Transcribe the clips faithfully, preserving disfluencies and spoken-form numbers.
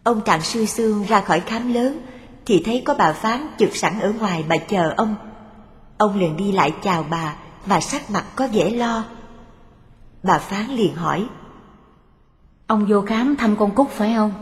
Ông Trạng Sư Xương ra khỏi khám lớn thì thấy có bà Phán trực sẵn ở ngoài mà chờ ông. Ông liền đi lại chào bà mà sắc mặt có vẻ lo. Bà Phán liền hỏi: Ông vô khám thăm con Cúc phải không?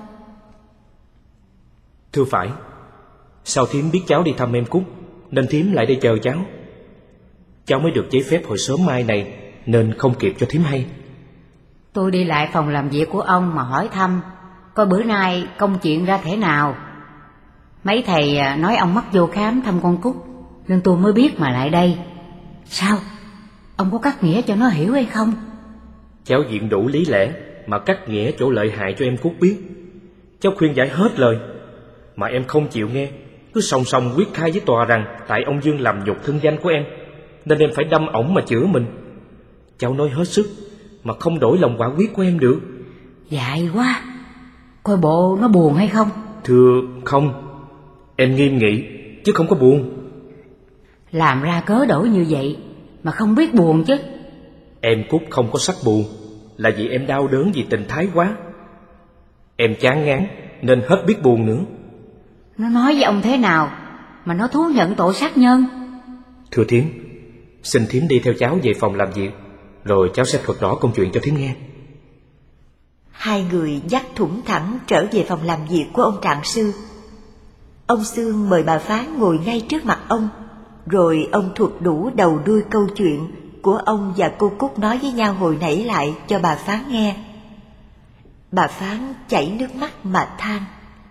Thưa phải. Sao thím biết cháu đi thăm em Cúc nên thím lại đây chờ cháu? Cháu mới được giấy phép hồi sớm mai này nên không kịp cho thím hay. Tôi đi lại phòng làm việc của ông mà hỏi thăm coi bữa nay công chuyện ra thế nào. Mấy thầy nói ông mắc vô khám thăm con Cúc nên tôi mới biết mà lại đây. Sao? Ông có cắt nghĩa cho nó hiểu hay không? Cháu diện đủ lý lẽ mà cắt nghĩa chỗ lợi hại cho em Cúc biết. Cháu khuyên giải hết lời mà em không chịu nghe, cứ song song quyết khai với tòa rằng tại ông Dương làm nhục thân danh của em nên em phải đâm ổng mà chữa mình. Cháu nói hết sức mà không đổi lòng quả quyết của em được. Dại quá. Coi bộ nó buồn hay không? Thưa không, em nghiêm nghị chứ không có buồn. Làm ra cớ đổi như vậy mà không biết buồn chứ. Em Cúc không có sắc buồn là vì em đau đớn vì tình thái quá. Em chán ngán nên hết biết buồn nữa. Nó nói với ông thế nào mà nó thú nhận tội sát nhân? Thưa thím, xin thím đi theo cháu về phòng làm việc, rồi cháu sẽ thuật rõ công chuyện cho thím nghe. Hai người dắt thủng thẳng trở về phòng làm việc của ông Trạng Sư. Ông Xương mời bà Phán ngồi ngay trước mặt ông, rồi ông thuật đủ đầu đuôi câu chuyện của ông và cô Cúc nói với nhau hồi nãy lại cho bà Phán nghe. Bà Phán chảy nước mắt mà than: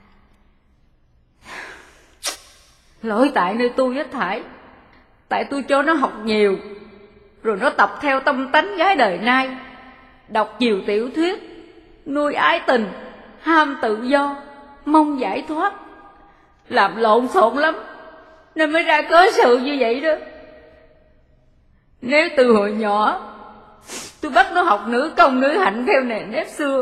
Lỗi tại nơi tôi với Thải. Tại tôi cho nó học nhiều, rồi nó tập theo tâm tánh gái đời nay, đọc nhiều tiểu thuyết, nuôi ái tình, ham tự do, mong giải thoát, làm lộn xộn lắm nên mới ra cớ sự như vậy đó. Nếu từ hồi nhỏ tôi bắt nó học nữ công nữ hạnh theo nề nếp xưa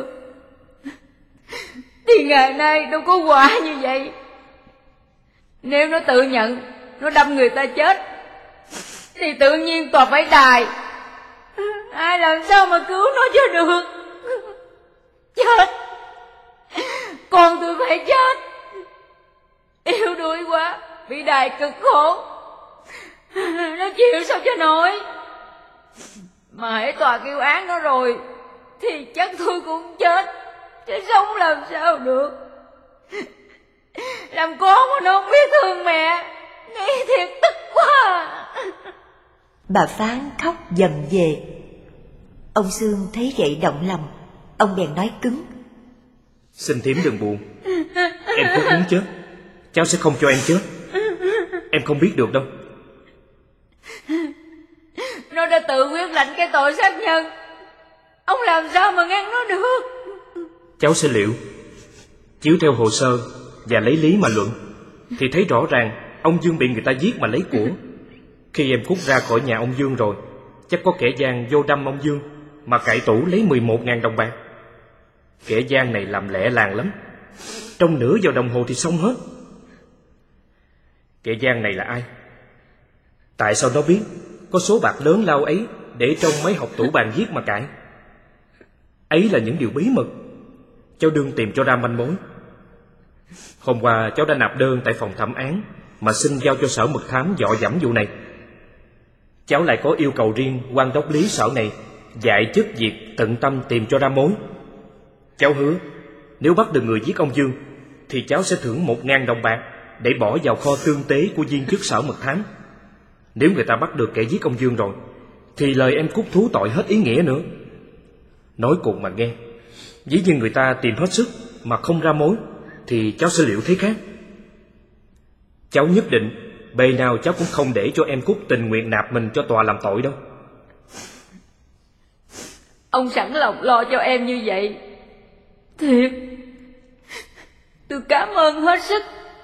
thì ngày nay đâu có quả như vậy. Nếu nó tự nhận nó đâm người ta chết thì tự nhiên tòa phải đài. Ai làm sao mà cứu nó cho được? Chết, con tôi phải chết. Yếu đuối quá, bị đài cực khổ, nó chịu sao cho nổi. Mà hễ tòa kêu án nó rồi thì chắc tôi cũng chết, chứ sống làm sao được. Làm con mà nó không biết thương mẹ, nghĩ thiệt tức quá. Bà Phán khóc dầm về. Ông Xương thấy vậy động lòng, ông bèn nói cứng: Xin thím đừng buồn. Em Cúc muốn chết, cháu sẽ không cho em chết. Em không biết được đâu. Nó đã tự quyết lãnh cái tội sát nhân, ông làm sao mà ngăn nó được? Cháu sẽ liệu. Chiếu theo hồ sơ và lấy lý mà luận thì thấy rõ ràng ông Dương bị người ta giết mà lấy của. Khi em Cúc ra khỏi nhà ông Dương rồi, chắc có kẻ gian vô đâm ông Dương mà cậy tủ lấy mười một ngàn đồng bạc. Kẻ gian này làm lẹ làng lắm, trong nửa giờ đồng hồ thì xong hết. Kẻ gian này là ai? Tại sao nó biết có số bạc lớn lao ấy để trong mấy hộc tủ bàn viết mà cãi? Ấy là những điều bí mật. Cháu đương tìm cho ra manh mối. Hôm qua cháu đã nạp đơn tại phòng thẩm án mà xin giao cho sở mật thám dọ dẫm vụ này. Cháu lại có yêu cầu riêng quan đốc lý sở này dạy chức việc tận tâm tìm cho ra mối. Cháu hứa nếu bắt được người giết ông Dương thì cháu sẽ thưởng một ngàn đồng bạc để bỏ vào kho tương tế của viên chức sở mật thám. Nếu người ta bắt được kẻ giết ông Dương rồi thì lời em Cúc thú tội hết ý nghĩa nữa. Nói cùng mà nghe, ví như người ta tìm hết sức mà không ra mối thì cháu sẽ liệu thế khác. Cháu nhất định bề nào cháu cũng không để cho em Cúc tình nguyện nạp mình cho tòa làm tội đâu. Ông sẵn lòng lo cho em như vậy, thiệt tôi cảm ơn hết sức.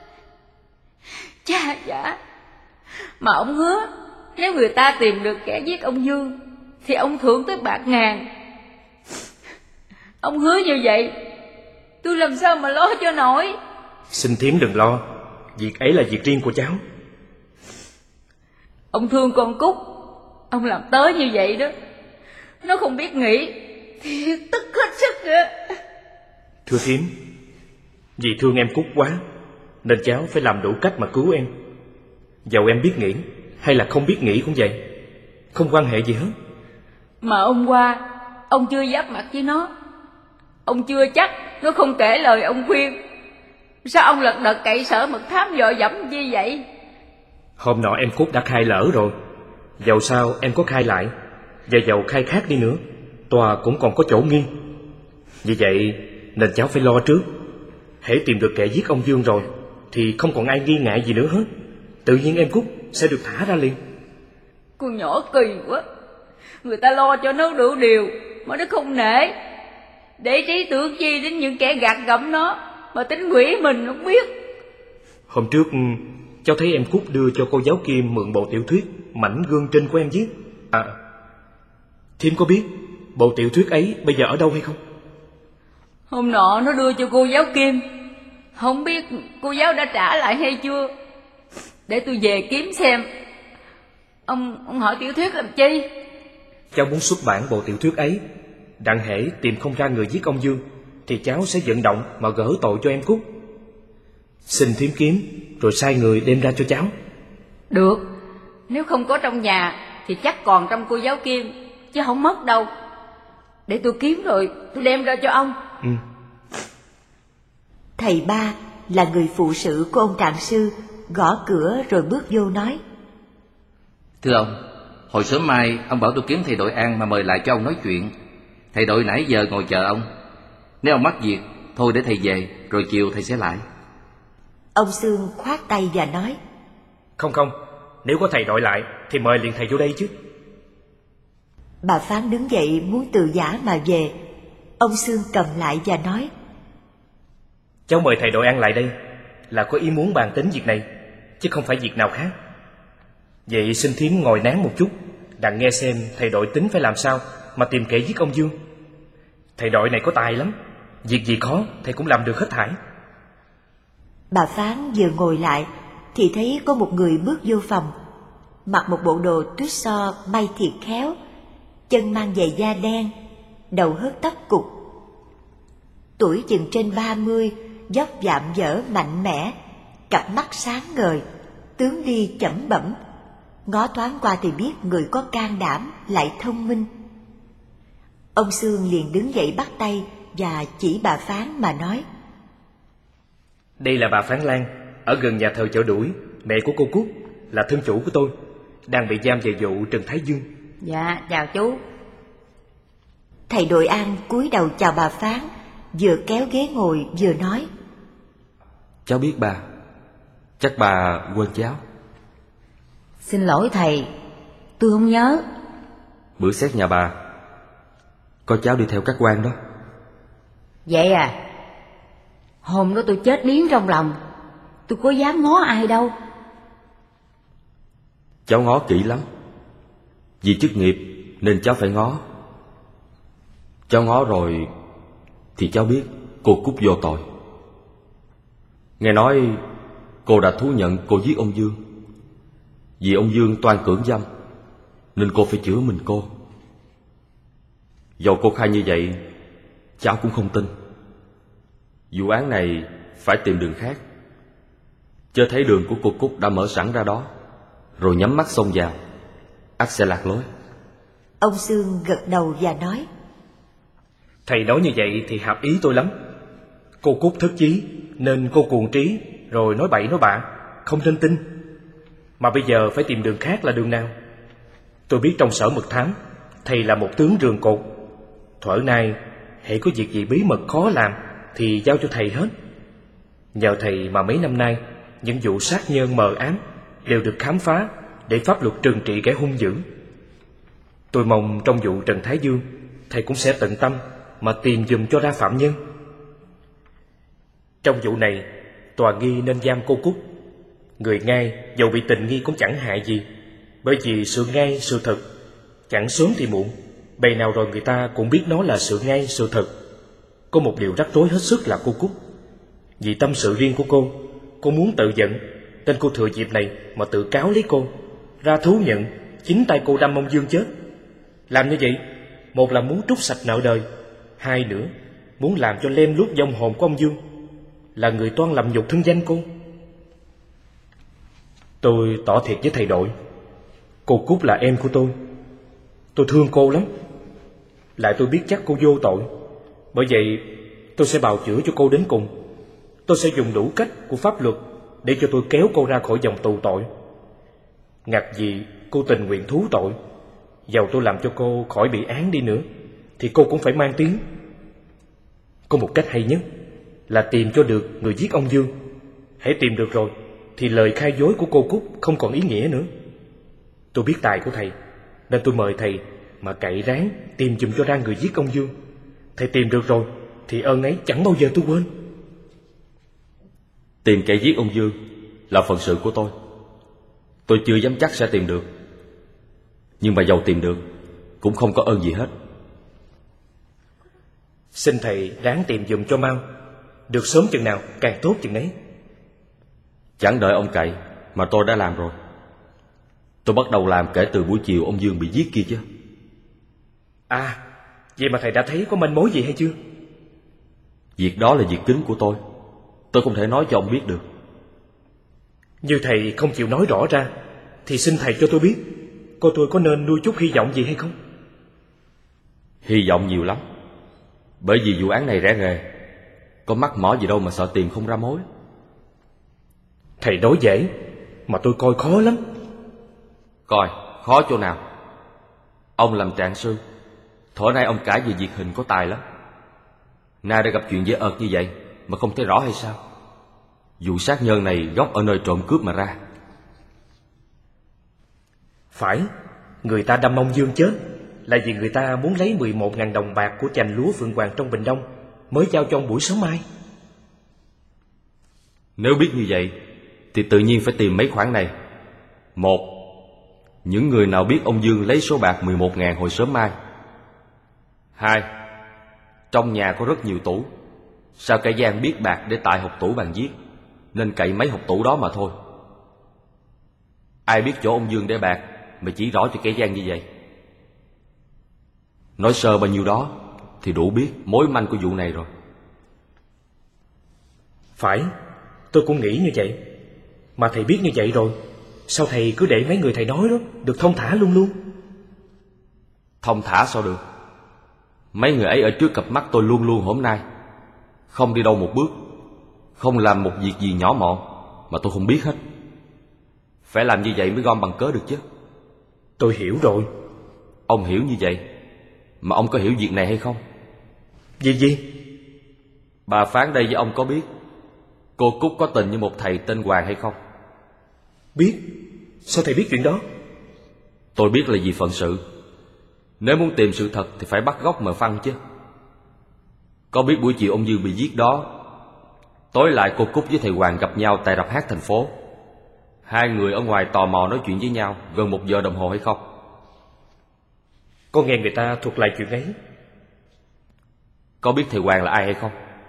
Cha dạ, mà ông hứa nếu người ta tìm được kẻ giết ông Dương thì ông thưởng tới bạc ngàn. Ông hứa như vậy tôi làm sao mà lo cho nổi. Xin thím đừng lo, việc ấy là việc riêng của cháu. Ông thương con Cúc, ông làm tới như vậy đó, nó không biết nghĩ thì tức hết sức nữa. Thưa thím, Vì thương em Cúc quá nên cháu phải làm đủ cách mà cứu em. Dẫu em biết nghĩ hay là không biết nghĩ cũng vậy, không quan hệ gì hết. Mà hôm qua ông chưa giáp mặt với nó, ông chưa chắc nó không kể lời ông khuyên. Sao ông lật đật cậy sở mật thám dò dẫm như vậy? Hôm nọ em Cúc đã khai lỡ rồi, dầu sao em có khai lại, và dầu khai khác đi nữa, tòa cũng còn có chỗ nghi. Vì vậy nên cháu phải lo trước. Hễ tìm được kẻ giết ông Dương rồi thì không còn ai nghi ngại gì nữa hết. Tự nhiên em Cúc sẽ được thả ra liền. Con nhỏ kỳ quá. Người ta lo cho nó đủ điều mà nó không nể, để trí tưởng chi đến những kẻ gạt gẫm nó mà tính quỷ mình không biết. Hôm trước cháu thấy em Cúc đưa cho cô giáo Kim mượn bộ tiểu thuyết Mảnh Gương Trinh của em viết. À, Thím có biết bộ tiểu thuyết ấy bây giờ ở đâu hay không? Hôm nọ nó đưa cho cô giáo Kim, không biết cô giáo đã trả lại hay chưa. Để tôi về kiếm xem. Ông ông hỏi tiểu thuyết làm chi? Cháu muốn xuất bản bộ tiểu thuyết ấy. Đặng hễ tìm không ra người giết ông Dương thì cháu sẽ vận động mà gỡ tội cho em Cúc. Xin thím kiếm rồi sai người đem ra cho cháu. Được. Nếu không có trong nhà thì chắc còn trong cô giáo Kim, chứ không mất đâu. Để tôi kiếm rồi tôi đem ra cho ông. Ừ. Thầy Ba là người phụ sự của ông Trạng Sư, gõ cửa rồi bước vô nói: Thưa ông, hồi sớm mai ông bảo tôi kiếm thầy đội An mà mời lại cho ông nói chuyện. Thầy đội nãy giờ ngồi chờ ông. Nếu ông mắc việc, thôi để thầy về, rồi chiều thầy sẽ lại. Ông Sương khoát tay và nói: Không không, nếu có thầy đội lại thì mời liền thầy vô đây chứ. Bà Phán đứng dậy muốn từ giã mà về. Ông Sương cầm lại và nói: Cháu mời thầy đội An lại đây là có ý muốn bàn tính việc này, chứ không phải việc nào khác. Vậy xin thím ngồi nán một chút, đặng nghe xem thầy đội tính phải làm sao mà tìm kẻ giết ông Dương. Thầy đội này có tài lắm, việc gì khó thầy cũng làm được hết thảy. Bà Phán vừa ngồi lại thì thấy có một người bước vô phòng, mặc một bộ đồ tuyết so may thiệt khéo, chân mang giày da đen, đầu hớt tóc cục. Tuổi chừng trên ba mươi, dốc dạm dở mạnh mẽ, cặp mắt sáng ngời, tướng đi chẩm bẩm. Ngó thoáng qua thì biết người có can đảm lại thông minh. Ông Sương liền đứng dậy bắt tay và chỉ bà Phán mà nói: Đây là bà Phán Lan, ở gần nhà thờ Chợ Đuổi, mẹ của cô Cúc, là thân chủ của tôi, đang bị giam về vụ Trần Thái Dương. Dạ, chào chú. Thầy đội An cúi đầu chào bà Phán, vừa kéo ghế ngồi vừa nói: Cháu biết bà, chắc bà quên cháu. Xin lỗi thầy, tôi không nhớ. Bữa xét nhà bà, có cháu đi theo các quan đó. Vậy à? Hôm đó tôi chết điếng trong lòng, tôi có dám ngó ai đâu. Cháu ngó kỹ lắm, vì chức nghiệp nên cháu phải ngó. Cháu ngó rồi thì cháu biết cô Cúc vô tội. Nghe nói cô đã thú nhận cô giết ông Dương. Vì ông Dương toan cưỡng dâm nên cô phải chữa mình cô. Dầu cô khai như vậy, cháu cũng không tin. Vụ án này phải tìm đường khác, chớ thấy đường của cô Cúc đã mở sẵn ra đó, rồi nhắm mắt xông vào, ắt sẽ lạc lối. Ông Sương gật đầu và nói: Thầy nói như vậy thì hợp ý tôi lắm. Cô Cúc thất chí nên cô cuồng trí, rồi nói bậy nói bạ, không nên tin. Mà bây giờ phải tìm đường khác là đường nào? Tôi biết trong sở mật thám, thầy là một tướng rường cột. Thuở nay, hễ có việc gì bí mật khó làm thì giao cho thầy hết. Nhờ thầy mà mấy năm nay, những vụ sát nhân mờ ám đều được khám phá để pháp luật trừng trị kẻ hung dữ. Tôi mong trong vụ Trần Thái Dương, thầy cũng sẽ tận tâm mà tìm giùm cho ra phạm nhân. Trong vụ này, tòa nghi nên giam cô Cúc. Người ngay dầu bị tình nghi cũng chẳng hại gì, bởi vì sự ngay sự thật chẳng sớm thì muộn, bề nào rồi người ta cũng biết nó là sự ngay sự thật. Có một điều rắc rối hết sức là cô Cúc. Vì tâm sự riêng của cô, cô muốn tự giận, nên cô thừa dịp này mà tự cáo lấy cô, ra thú nhận chính tay cô đâm ông Dương chết. Làm như vậy, một là muốn trút sạch nợ đời, hai nữa muốn làm cho lem luốc vong hồn của ông Dương. là người toan làm nhục thân danh cô. Tôi tỏ thiệt với thầy đội, cô Cúc là em của tôi. Tôi thương cô lắm. Lại tôi biết chắc cô vô tội. Bởi vậy tôi sẽ bào chữa cho cô đến cùng. Tôi sẽ dùng đủ cách của pháp luật để cho tôi kéo cô ra khỏi dòng tù tội. Ngặt gì cô tình nguyện thú tội, dầu tôi làm cho cô khỏi bị án đi nữa thì cô cũng phải mang tiếng. Có một cách hay nhất là tìm cho được người giết ông Dương. Hãy tìm được rồi thì lời khai dối của cô Cúc không còn ý nghĩa nữa. Tôi biết tài của thầy nên tôi mời thầy mà cậy ráng tìm giùm cho ra người giết ông Dương. Thầy tìm được rồi thì ơn ấy chẳng bao giờ tôi quên. Tìm kẻ giết ông Dương là phận sự của tôi. Tôi chưa dám chắc sẽ tìm được, nhưng mà dầu tìm được cũng không có ơn gì hết. Xin thầy ráng tìm giùm cho mau. Được sớm chừng nào càng tốt chừng ấy. Chẳng đợi ông cậy mà tôi đã làm rồi. Tôi bắt đầu làm kể từ buổi chiều ông Dương bị giết kia chứ. À, vậy mà thầy đã thấy có manh mối gì hay chưa? Việc đó là việc kín của tôi. Tôi không thể nói cho ông biết được. Như thầy không chịu nói rõ ra thì xin thầy cho tôi biết, cô tôi có nên nuôi chút hy vọng gì hay không? Hy vọng nhiều lắm. Bởi vì vụ án này rẻ rề, có mắc mỏ gì đâu mà sợ tìm không ra mối. Thầy nói dễ mà tôi coi khó lắm. Coi khó chỗ nào? Ông làm trạng sư, thuở nay ông cãi về việc hình có tài lắm. Nay đã gặp chuyện dễ ợt như vậy mà không thấy rõ hay sao? Vụ sát nhân này gốc ở nơi trộm cướp mà ra. Phải, người ta đâm ông Dương chết là vì người ta muốn lấy mười một ngàn đồng bạc của chành lúa Phượng Hoàng trong Bình Đông, mới giao cho ông buổi sớm mai. Nếu biết như vậy thì tự nhiên phải tìm mấy khoản này. Một, những người nào biết ông Dương lấy số bạc mười một ngàn hồi sớm mai. Hai, trong nhà có rất nhiều tủ, sao kẻ gian biết bạc để tại hộc tủ bàn viết, nên cậy mấy hộc tủ đó mà thôi. Ai biết chỗ ông Dương để bạc mà chỉ rõ cho kẻ gian như vậy? Nói sơ bao nhiêu đó thì đủ biết mối manh của vụ này rồi. Phải, tôi cũng nghĩ như vậy. Mà thầy biết như vậy rồi, sao thầy cứ để mấy người thầy nói đó được thông thả luôn luôn? Thông thả sao được? Mấy người ấy ở trước cặp mắt tôi luôn luôn hôm nay, không đi đâu một bước, không làm một việc gì nhỏ mọn mà tôi không biết hết. Phải làm như vậy mới gom bằng cớ được chứ. Tôi hiểu rồi. Ông hiểu như vậy, mà ông có hiểu việc này hay không? Gì gì? Bà Phán đây với ông có biết cô Cúc có tình với một thầy tên Hoàng hay không? Biết. Sao thầy biết chuyện đó? Tôi biết là vì phận sự. Nếu muốn tìm sự thật thì phải bắt gốc mà phăng chứ. Có biết buổi chiều ông Dương bị giết đó, tối lại cô Cúc với thầy Hoàng gặp nhau tại rạp hát thành phố. Hai người ở ngoài tò mò nói chuyện với nhau gần một giờ đồng hồ hay không? Có nghe người ta thuật lại chuyện ấy. Có biết thầy Hoàng là ai hay không?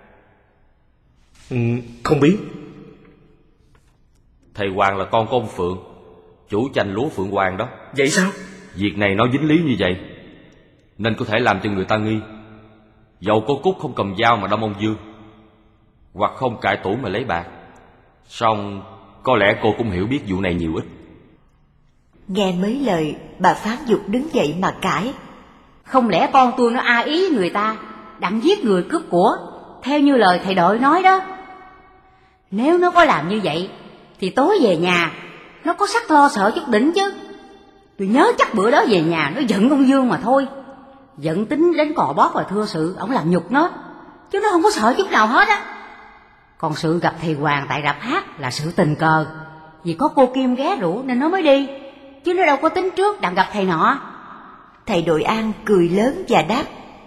Ừ, không biết. Thầy Hoàng là con của ông Phượng, chủ chành lúa Phượng Hoàng đó. Vậy sao? Việc này nó dính lý như vậy nên có thể làm cho người ta nghi. Dẫu cô Cúc không cầm dao mà đâm ông Dương, hoặc không cãi tủ mà lấy bạc, song có lẽ cô cũng hiểu biết vụ này nhiều ít. Nghe mấy lời, bà Phán Dục đứng dậy mà cãi. Không lẽ con tôi nó a ý người ta, đặng giết người cướp của, theo như lời thầy đội nói đó. Nếu nó có làm như vậy thì tối về nhà nó có sắc lo sợ chút đỉnh chứ. Tôi nhớ chắc bữa đó về nhà nó giận ông Dương mà thôi, giận tính đến cò bóp và thưa sự ổng làm nhục nó, chứ nó không có sợ chút nào hết á. Còn sự gặp thầy Hoàng tại rạp hát là sự tình cờ, vì có cô Kim ghé rủ nên nó mới đi, chứ nó đâu có tính trước đặng gặp thầy nọ. Thầy Đội An cười lớn và đáp: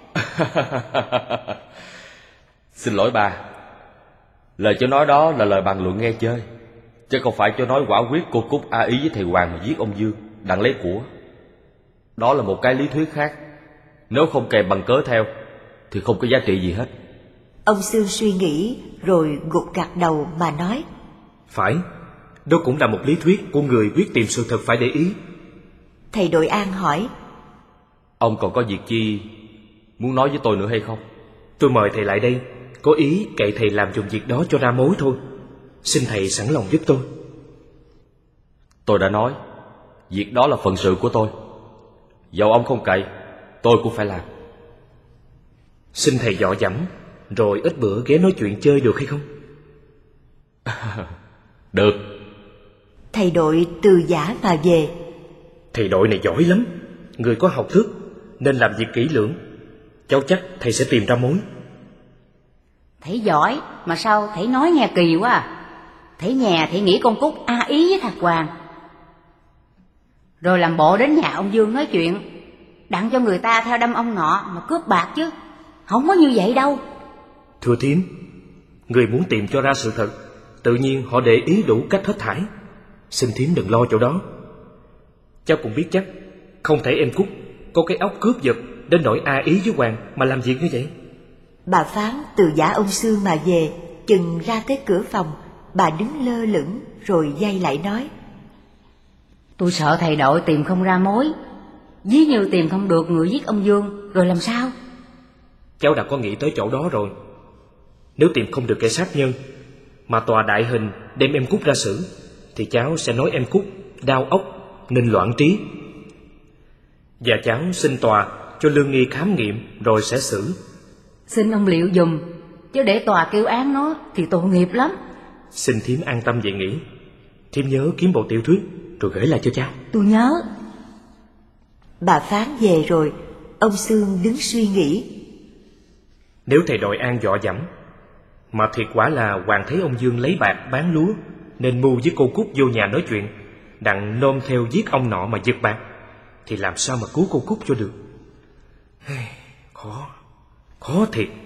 Xin lỗi bà, lời cháu nói đó là lời bàn luận nghe chơi, chứ không phải cháu nói quả quyết cô Cúc a ý với thầy Hoàng mà giết ông Dương đặng lấy của. Đó là một cái lý thuyết khác, nếu không kèm bằng cớ theo thì không có giá trị gì hết. Ông Sương suy nghĩ rồi gục gặt đầu mà nói: Phải, đó cũng là một lý thuyết của người quyết tìm sự thật phải để ý. Thầy Đội An hỏi: Ông còn có việc chi muốn nói với tôi nữa hay không? Tôi mời thầy lại đây có ý cậy thầy làm dùng việc đó cho ra mối thôi. Xin thầy sẵn lòng giúp tôi. Tôi đã nói, việc đó là phận sự của tôi. Dẫu ông không cậy, tôi cũng phải làm. Xin thầy dọ dẫm, rồi ít bữa ghé nói chuyện chơi được hay không? Được. Thầy đội từ giả mà về. Thầy đội này giỏi lắm, người có học thức, nên làm việc kỹ lưỡng. Cháu chắc thầy sẽ tìm ra mối. Thầy giỏi, mà sao thầy nói nghe kỳ quá à. Thầy nhà thầy nghĩ con Cúc a ý với thằng Hoàng, rồi làm bộ đến nhà ông Dương nói chuyện, đặng cho người ta theo đâm ông nọ mà cướp bạc chứ. Không có như vậy đâu. Thưa thím, người muốn tìm cho ra sự thật, tự nhiên họ để ý đủ cách hết thảy. Xin thím đừng lo chỗ đó. Cháu cũng biết chắc, không thể em Cúc có cái óc cướp giật đến nỗi a ý với Hoàng mà làm việc như vậy. Bà Phán từ giả ông Sương mà về, chừng ra tới cửa phòng, bà đứng lơ lửng rồi dây lại nói: Tôi sợ thầy đội tìm không ra mối. Ví như tìm không được người giết ông Dương, rồi làm sao? Cháu đã có nghĩ tới chỗ đó rồi. Nếu tìm không được kẻ sát nhân, mà tòa đại hình đem em Cúc ra xử, thì cháu sẽ nói em Cúc đau óc nên loạn trí. Và cháu xin tòa cho lương nghi khám nghiệm rồi sẽ xử. Xin ông liệu dùm, chứ để tòa kêu án nó thì tội nghiệp lắm. Xin thím an tâm về nghỉ. Thím nhớ kiếm bộ tiểu thuyết rồi gửi lại cho cháu. Tôi nhớ. Bà Phán về rồi, ông Sương đứng suy nghĩ. Nếu thầy đội An dọ dẫm, mà thiệt quả là Hoàng thấy ông Dương lấy bạc bán lúa, nên mưu với cô Cúc vô nhà nói chuyện, đặng nôm theo giết ông nọ mà giật bạc, thì làm sao mà cứu cô Cúc cho được. Khó, khó thiệt.